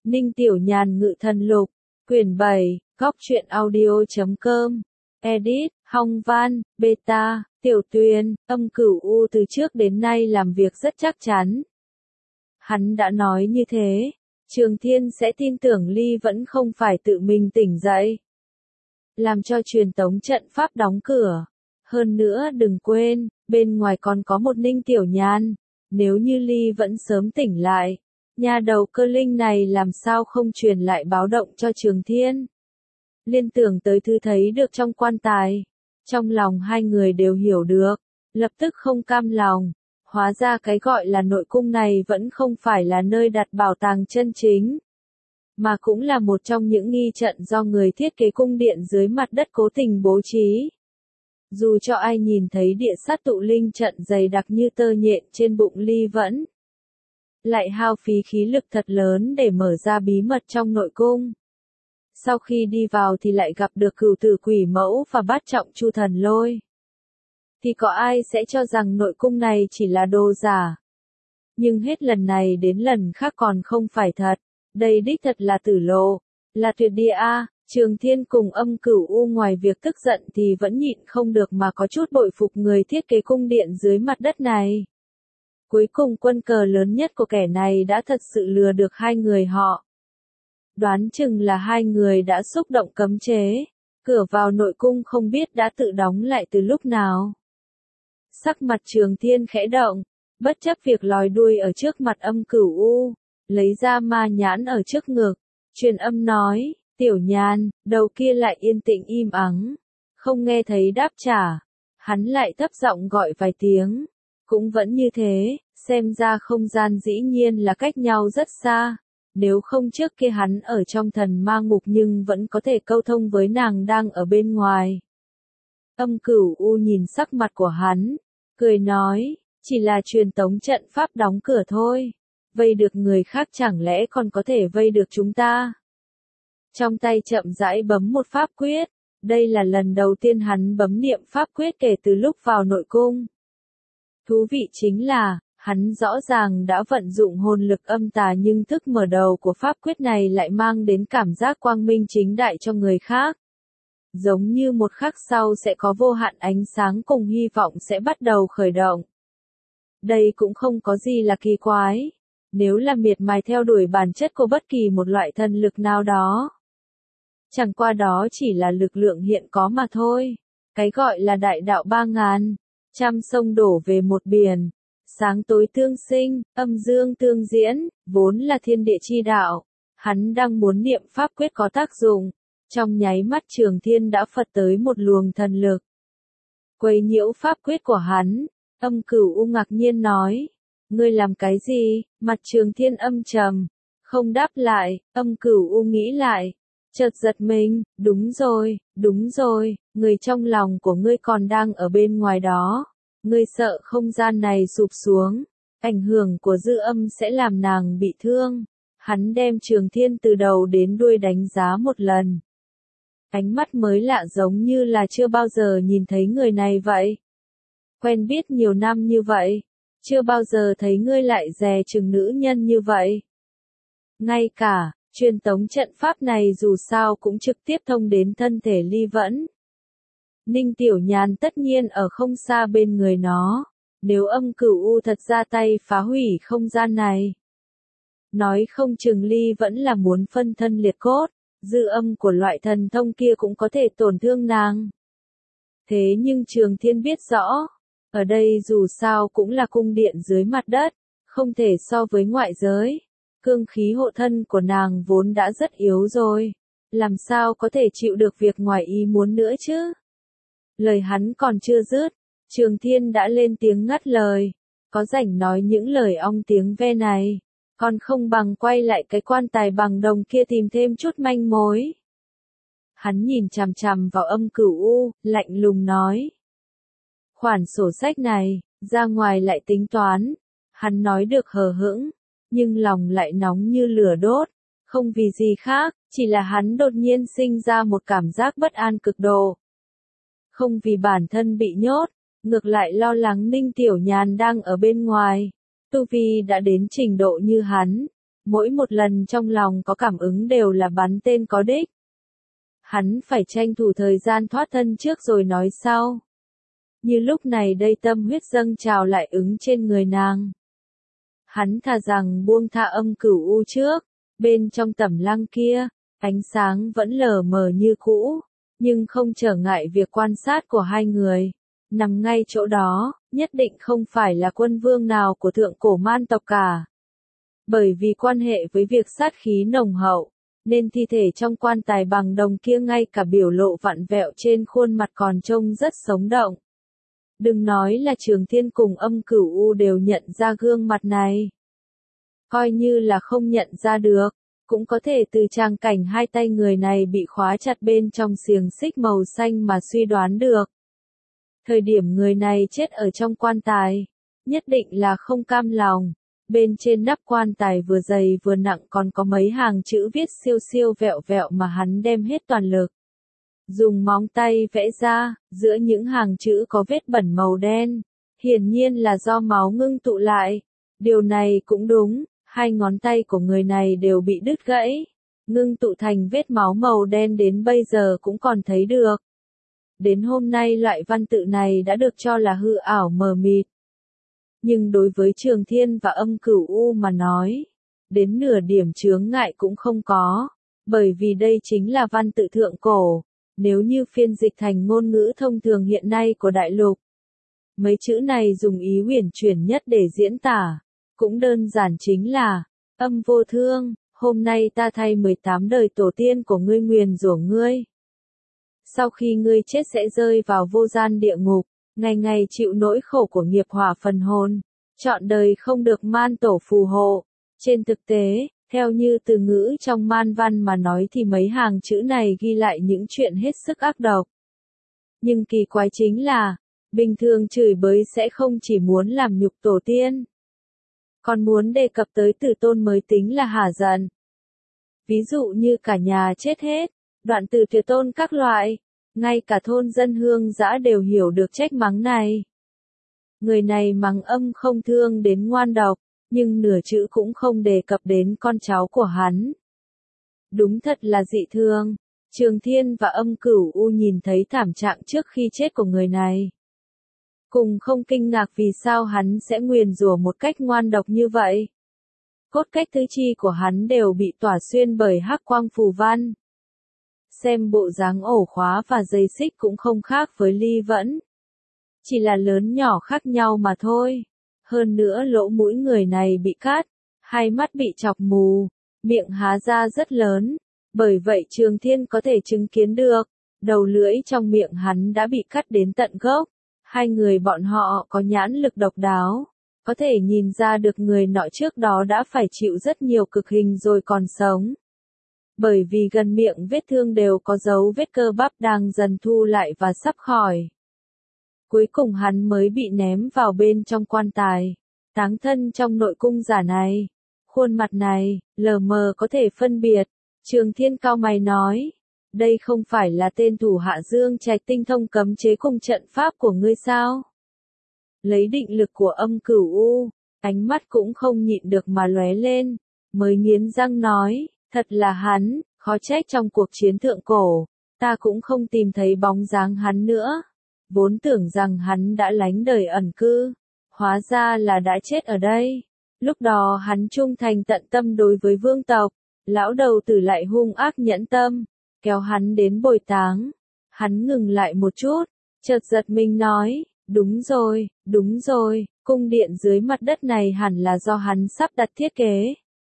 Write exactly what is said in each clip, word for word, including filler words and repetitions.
Ninh Tiểu Nhàn Ngự Thần Lục, quyển bảy, góc truyện audio chấm com, edit, Hong Văn, beta, Tiểu Tuyền, Âm Cửu U từ trước đến nay làm việc rất chắc chắn. Hắn đã nói như thế, Trường Thiên sẽ tin tưởng Ly vẫn không phải tự mình tỉnh dậy. Làm cho truyền tống trận pháp đóng cửa. Hơn nữa đừng quên, bên ngoài còn có một Ninh Tiểu Nhàn. Nếu như Ly vẫn sớm tỉnh lại, nhà đầu cơ linh này làm sao không truyền lại báo động cho Trường Thiên. Liên tưởng tới thứ thấy được trong quan tài. Trong lòng hai người đều hiểu được, lập tức không cam lòng. Hóa ra cái gọi là nội cung này vẫn không phải là nơi đặt bảo tàng chân chính, mà cũng là một trong những nghi trận do người thiết kế cung điện dưới mặt đất cố tình bố trí. Dù cho ai nhìn thấy địa sát tụ linh trận dày đặc như tơ nhện trên bụng Ly vẫn lại hao phí khí lực thật lớn để mở ra bí mật trong nội cung. Sau khi đi vào thì lại gặp được Cửu Tử Quỷ Mẫu và Bát Trọng Chu Thần Lôi. Thì có ai sẽ cho rằng nội cung này chỉ là đồ giả. Nhưng hết lần này đến lần khác còn không phải thật. Đây đích thật là tử lộ, là tuyệt địa a. Trường Thiên cùng Âm Cửu U ngoài việc tức giận thì vẫn nhịn không được mà có chút bội phục người thiết kế cung điện dưới mặt đất này. Cuối cùng quân cờ lớn nhất của kẻ này đã thật sự lừa được hai người họ. Đoán chừng là hai người đã xúc động cấm chế, cửa vào nội cung không biết đã tự đóng lại từ lúc nào. Sắc mặt Trường Thiên khẽ động, bất chấp việc lòi đuôi ở trước mặt Âm Cửu U, lấy ra ma nhãn ở trước ngực, truyền âm nói, Tiểu Nhàn, đầu kia lại yên tĩnh im ắng, không nghe thấy đáp trả. Hắn lại thấp giọng gọi vài tiếng, cũng vẫn như thế, xem ra không gian dĩ nhiên là cách nhau rất xa. Nếu không trước kia hắn ở trong thần ma ngục nhưng vẫn có thể câu thông với nàng đang ở bên ngoài. Âm Cửu U nhìn sắc mặt của hắn, cười nói, chỉ là truyền tống trận pháp đóng cửa thôi. Vây được người khác chẳng lẽ còn có thể vây được chúng ta? Trong tay chậm rãi bấm một pháp quyết, đây là lần đầu tiên hắn bấm niệm pháp quyết kể từ lúc vào nội cung. Thú vị chính là, hắn rõ ràng đã vận dụng hồn lực âm tà nhưng thức mở đầu của pháp quyết này lại mang đến cảm giác quang minh chính đại cho người khác. Giống như một khắc sau sẽ có vô hạn ánh sáng cùng hy vọng sẽ bắt đầu khởi động. Đây cũng không có gì là kỳ quái. Nếu là miệt mài theo đuổi bản chất của bất kỳ một loại thần lực nào đó. Chẳng qua đó chỉ là lực lượng hiện có mà thôi. Cái gọi là đại đạo ba ngàn, trăm sông đổ về một biển, sáng tối tương sinh, âm dương tương diễn, vốn là thiên địa chi đạo. Hắn đang muốn niệm pháp quyết có tác dụng. Trong nháy mắt Trường Thiên đã phật tới một luồng thần lực. Quấy nhiễu pháp quyết của hắn, Âm Cửu U ngạc nhiên nói. Ngươi làm cái gì? Mặt Trường Thiên âm trầm, không đáp lại. Âm Cửu U nghĩ lại, chợt giật mình, đúng rồi, đúng rồi, người trong lòng của ngươi còn đang ở bên ngoài đó. Ngươi sợ không gian này sụp xuống, ảnh hưởng của dư âm sẽ làm nàng bị thương. Hắn đem Trường Thiên từ đầu đến đuôi đánh giá một lần. Ánh mắt mới lạ giống như là chưa bao giờ nhìn thấy người này vậy. Quen biết nhiều năm như vậy. Chưa bao giờ thấy ngươi lại dè chừng nữ nhân như vậy. Ngay cả, truyền tống trận pháp này dù sao cũng trực tiếp thông đến thân thể Ly vẫn. Ninh Tiểu Nhàn tất nhiên ở không xa bên người nó. Nếu Âm Cửu U thật ra tay phá hủy không gian này. Nói không chừng Ly vẫn là muốn phân thân liệt cốt. Dư âm của loại thần thông kia cũng có thể tổn thương nàng. Thế nhưng Trường Thiên biết rõ. Ở đây dù sao cũng là cung điện dưới mặt đất, không thể so với ngoại giới. Cương khí hộ thân của nàng vốn đã rất yếu rồi. Làm sao có thể chịu được việc ngoài ý muốn nữa chứ? Lời hắn còn chưa dứt, Trường Thiên đã lên tiếng ngắt lời. Có rảnh nói những lời ong tiếng ve này, còn không bằng quay lại cái quan tài bằng đồng kia tìm thêm chút manh mối. Hắn nhìn chằm chằm vào Âm Cửu U, lạnh lùng nói. Khoản sổ sách này, ra ngoài lại tính toán. Hắn nói được hờ hững, nhưng lòng lại nóng như lửa đốt. Không vì gì khác, chỉ là hắn đột nhiên sinh ra một cảm giác bất an cực độ. Không vì bản thân bị nhốt, ngược lại lo lắng Ninh Tiểu Nhàn đang ở bên ngoài. Tu vi đã đến trình độ như hắn, Mỗi một lần trong lòng có cảm ứng đều là bắn tên có đích. Hắn phải tranh thủ thời gian thoát thân trước rồi nói sau. Như lúc này đây tâm huyết dâng trào lại ứng trên người nàng. Hắn thà rằng buông tha âm cửu u trước, bên trong tẩm lăng kia, ánh sáng vẫn lờ mờ như cũ, nhưng không trở ngại việc quan sát của hai người. Nằm ngay chỗ đó, nhất định không phải là quân vương nào của thượng cổ man tộc cả. Bởi vì quan hệ với việc sát khí nồng hậu, nên thi thể trong quan tài bằng đồng kia ngay cả biểu lộ vặn vẹo trên khuôn mặt còn trông rất sống động. Đừng nói là Trường Thiên cùng âm cửu u đều nhận ra gương mặt này. Coi như là không nhận ra được, cũng có thể từ tràng cảnh hai tay người này bị khóa chặt bên trong xiềng xích màu xanh mà suy đoán được. Thời điểm người này chết ở trong quan tài, nhất định là không cam lòng. Bên trên nắp quan tài vừa dày vừa nặng còn có mấy hàng chữ viết siêu siêu vẹo vẹo mà hắn đem hết toàn lực. Dùng móng tay vẽ ra, giữa những hàng chữ có vết bẩn màu đen, hiển nhiên là do máu ngưng tụ lại. Điều này cũng đúng, hai ngón tay của người này đều bị đứt gãy, ngưng tụ thành vết máu màu đen đến bây giờ cũng còn thấy được. Đến hôm nay loại văn tự này đã được cho là hư ảo mờ mịt. Nhưng đối với Trường Thiên và âm cửu u mà nói, đến nửa điểm chướng ngại cũng không có, bởi vì đây chính là văn tự thượng cổ, nếu như phiên dịch thành ngôn ngữ thông thường hiện nay của đại lục. Mấy chữ này dùng ý huyền chuyển nhất để diễn tả, cũng đơn giản chính là, âm vô thương, hôm nay ta thay mười tám đời tổ tiên của ngươi nguyền rủa ngươi. Sau khi ngươi chết sẽ rơi vào vô gian địa ngục, ngày ngày chịu nỗi khổ của nghiệp hỏa phần hồn, trọn đời không được man tổ phù hộ. Trên thực tế, theo như từ ngữ trong man văn mà nói thì mấy hàng chữ này ghi lại những chuyện hết sức ác độc. Nhưng kỳ quái chính là, bình thường chửi bới sẽ không chỉ muốn làm nhục tổ tiên, còn muốn đề cập tới tử tôn mới tính là hả giận. Ví dụ như cả nhà chết hết, đoạn từ tuyệt tôn các loại, ngay cả thôn dân hương dã đều hiểu được trách mắng này. Người này mắng âm không thương đến ngoan độc, nhưng nửa chữ cũng không đề cập đến con cháu của hắn. Đúng thật là dị thường. Trường Thiên và âm cửu u nhìn thấy thảm trạng trước khi chết của người này. Cùng không kinh ngạc vì sao hắn sẽ nguyền rủa một cách ngoan độc như vậy. Cốt cách tứ chi của hắn đều bị tỏa xuyên bởi hắc quang phù văn. Xem bộ dáng ổ khóa và dây xích cũng không khác với ly vẫn. Chỉ là lớn nhỏ khác nhau mà thôi. Hơn nữa lỗ mũi người này bị cắt, hai mắt bị chọc mù, miệng há ra rất lớn. Bởi vậy Trường Thiên có thể chứng kiến được, đầu lưỡi trong miệng hắn đã bị cắt đến tận gốc. Hai người bọn họ có nhãn lực độc đáo, có thể nhìn ra được người nọ trước đó đã phải chịu rất nhiều cực hình rồi còn sống. Bởi vì gần miệng vết thương đều có dấu vết cơ bắp đang dần thu lại và sắp khỏi. Cuối cùng hắn mới bị ném vào bên trong quan tài, táng thân trong nội cung giả này. Khuôn mặt này, lờ mờ có thể phân biệt. Trường Thiên cau mày nói, đây không phải là tên thủ hạ Dương Trạch tinh thông cấm chế cùng trận pháp của ngươi sao? Lấy định lực của âm cửu u, ánh mắt cũng không nhịn được mà lóe lên, mới nghiến răng nói, thật là hắn, khó trách trong cuộc chiến thượng cổ, ta cũng không tìm thấy bóng dáng hắn nữa. Vốn tưởng rằng hắn đã lánh đời ẩn cư, hóa ra là đã chết ở đây. Lúc đó hắn trung thành tận tâm đối với vương tộc, lão đầu tử lại hung ác nhẫn tâm, kéo hắn đến bồi táng. Hắn ngừng lại một chút, chợt giật mình nói, đúng rồi, đúng rồi, cung điện dưới mặt đất này hẳn là do hắn sắp đặt thiết kế.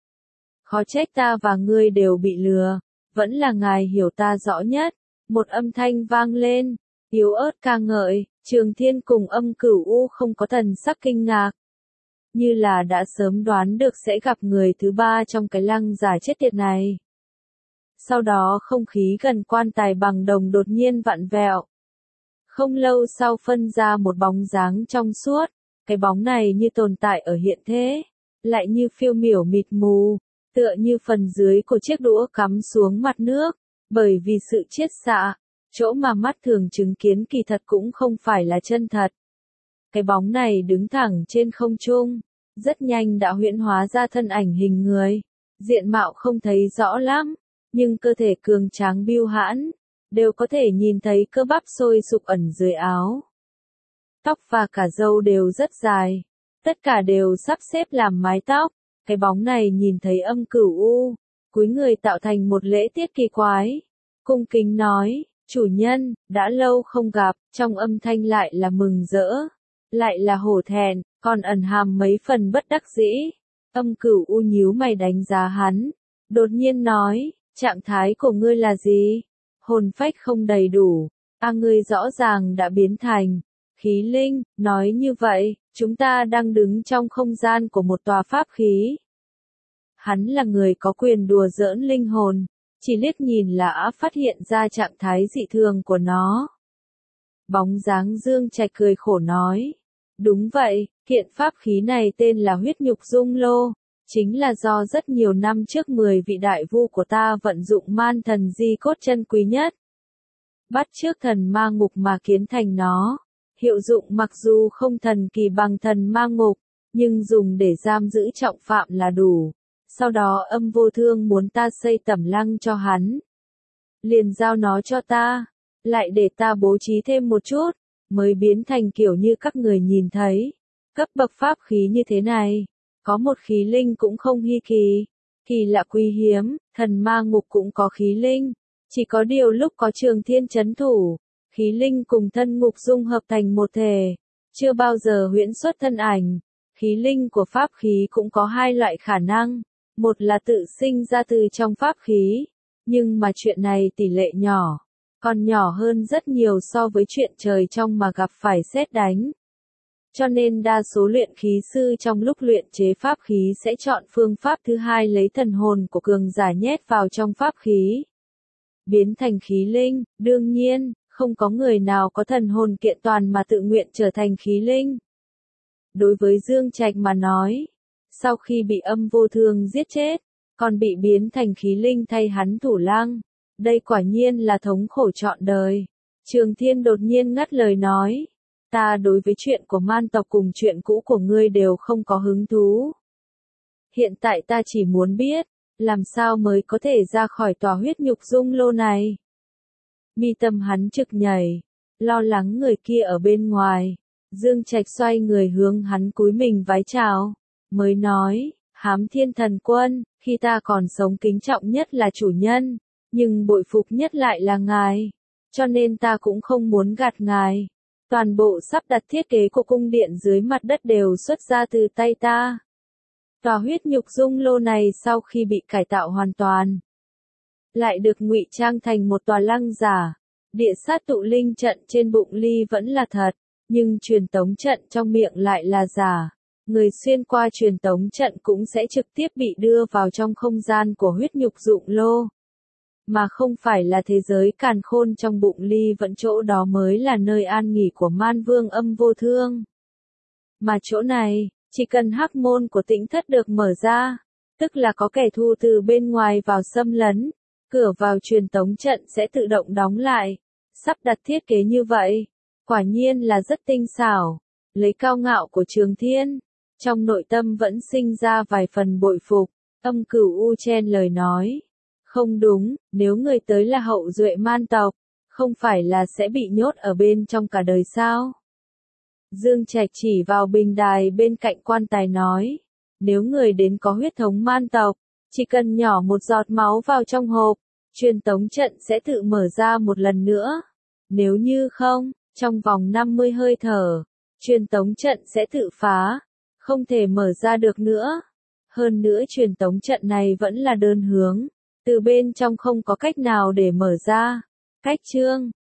Khó trách ta và ngươi đều bị lừa, vẫn là ngài hiểu ta rõ nhất. Một âm thanh vang lên, yếu ớt ca ngợi. Trường Thiên cùng âm cửu u không có thần sắc kinh ngạc, như là đã sớm đoán được sẽ gặp người thứ ba trong cái lăng giả chết tiệt này. Sau đó không khí gần quan tài bằng đồng đột nhiên vặn vẹo. Không lâu sau phân ra một bóng dáng trong suốt, cái bóng này như tồn tại ở hiện thế, lại như phiêu miểu mịt mù, tựa như phần dưới của chiếc đũa cắm xuống mặt nước, bởi vì sự chiết xạ, chỗ mà mắt thường chứng kiến kỳ thật cũng không phải là chân thật. Cái bóng này đứng thẳng trên không trung, rất nhanh đã huyễn hóa ra thân ảnh hình người, diện mạo không thấy rõ lắm, nhưng cơ thể cường tráng biêu hãn, đều có thể nhìn thấy cơ bắp sôi sục ẩn dưới áo. Tóc và cả râu đều rất dài, tất cả đều sắp xếp làm mái tóc, cái bóng này nhìn thấy Âm Cửu U, cúi người tạo thành một lễ tiết kỳ quái, cung kính nói, chủ nhân, đã lâu không gặp, trong âm thanh lại là mừng rỡ, lại là hổ thẹn, còn ẩn hàm mấy phần bất đắc dĩ. Âm Cửu U nhíu mày đánh giá hắn, đột nhiên nói, trạng thái của ngươi là gì? Hồn phách không đầy đủ, a ngươi rõ ràng đã biến thành khí linh, nói như vậy, chúng ta đang đứng trong không gian của một tòa pháp khí. Hắn là người có quyền đùa giỡn linh hồn, chỉ liếc nhìn là đã phát hiện ra trạng thái dị thường của nó. Bóng dáng Dương Trạch cười khổ nói, đúng vậy, kiện pháp khí này tên là huyết nhục dung lô, chính là do rất nhiều năm trước mười vị đại vu của ta vận dụng man thần di cốt chân quý nhất. Bắt chước thần ma ngục mà kiến thành nó, hiệu dụng mặc dù không thần kỳ bằng thần ma ngục, nhưng dùng để giam giữ trọng phạm là đủ. Sau đó Âm Vô Thương muốn ta xây tẩm lăng cho hắn. Liền giao nó cho ta, lại để ta bố trí thêm một chút, mới biến thành kiểu như các người nhìn thấy. Cấp bậc pháp khí như thế này, có một khí linh cũng không hi kỳ, kỳ lạ quý hiếm, thần ma ngục cũng có khí linh. Chỉ có điều lúc có Trường Thiên chấn thủ, khí linh cùng thân ngục dung hợp thành một thể, chưa bao giờ huyễn xuất thân ảnh. Khí linh của pháp khí cũng có hai loại khả năng, một là tự sinh ra từ trong pháp khí, nhưng mà chuyện này tỷ lệ nhỏ, còn nhỏ hơn rất nhiều so với chuyện trời trong mà gặp phải sét đánh. Cho nên đa số luyện khí sư trong lúc luyện chế pháp khí sẽ chọn phương pháp thứ hai, lấy thần hồn của cường giả nhét vào trong pháp khí, biến thành khí linh. Đương nhiên, không có người nào có thần hồn kiện toàn mà tự nguyện trở thành khí linh. Đối với Dương Trạch mà nói, sau khi bị Âm Vô Thương giết chết, còn bị biến thành khí linh thay hắn thủ lăng, đây quả nhiên là thống khổ trọn đời. Trường Thiên đột nhiên ngắt lời nói, ta đối với chuyện của man tộc cùng chuyện cũ của ngươi đều không có hứng thú. Hiện tại ta chỉ muốn biết, làm sao mới có thể ra khỏi tòa huyết nhục dung lô này. Mi tâm hắn trực nhảy, lo lắng người kia ở bên ngoài. Dương Trạch xoay người hướng hắn cúi mình vái chào, mới nói, Hám Thiên Thần Quân, khi ta còn sống kính trọng nhất là chủ nhân, nhưng bội phục nhất lại là ngài, cho nên ta cũng không muốn gạt ngài. Toàn bộ sắp đặt thiết kế của cung điện dưới mặt đất đều xuất ra từ tay ta. Tòa huyết nhục dung lô này sau khi bị cải tạo hoàn toàn, lại được ngụy trang thành một tòa lăng giả. Địa sát tụ linh trận trên bụng ly vẫn là thật, nhưng truyền tống trận trong miệng lại là giả. Người xuyên qua truyền tống trận cũng sẽ trực tiếp bị đưa vào trong không gian của huyết nhục dụng lô, mà không phải là thế giới càn khôn trong bụng ly vẫn, chỗ đó mới là nơi an nghỉ của man vương Âm Vô Thương. Mà chỗ này, chỉ cần hắc môn của Tĩnh Thất được mở ra, tức là có kẻ thù từ bên ngoài vào xâm lấn, cửa vào truyền tống trận sẽ tự động đóng lại. Sắp đặt thiết kế như vậy, quả nhiên là rất tinh xảo. Lấy cao ngạo của Trường Thiên, trong nội tâm vẫn sinh ra vài phần bội phục. Âm Cửu U chen lời nói, không đúng, nếu người tới là hậu duệ man tộc, không phải là sẽ bị nhốt ở bên trong cả đời sao? Dương Trạch chỉ vào bình đài bên cạnh quan tài nói, nếu người đến có huyết thống man tộc, chỉ cần nhỏ một giọt máu vào trong hộp, truyền tống trận sẽ tự mở ra một lần nữa. Nếu như không, trong vòng năm mươi hơi thở, truyền tống trận sẽ tự phá, không thể mở ra được nữa. Hơn nữa truyền tống trận này vẫn là đơn hướng, từ bên trong không có cách nào để mở ra. Cách chương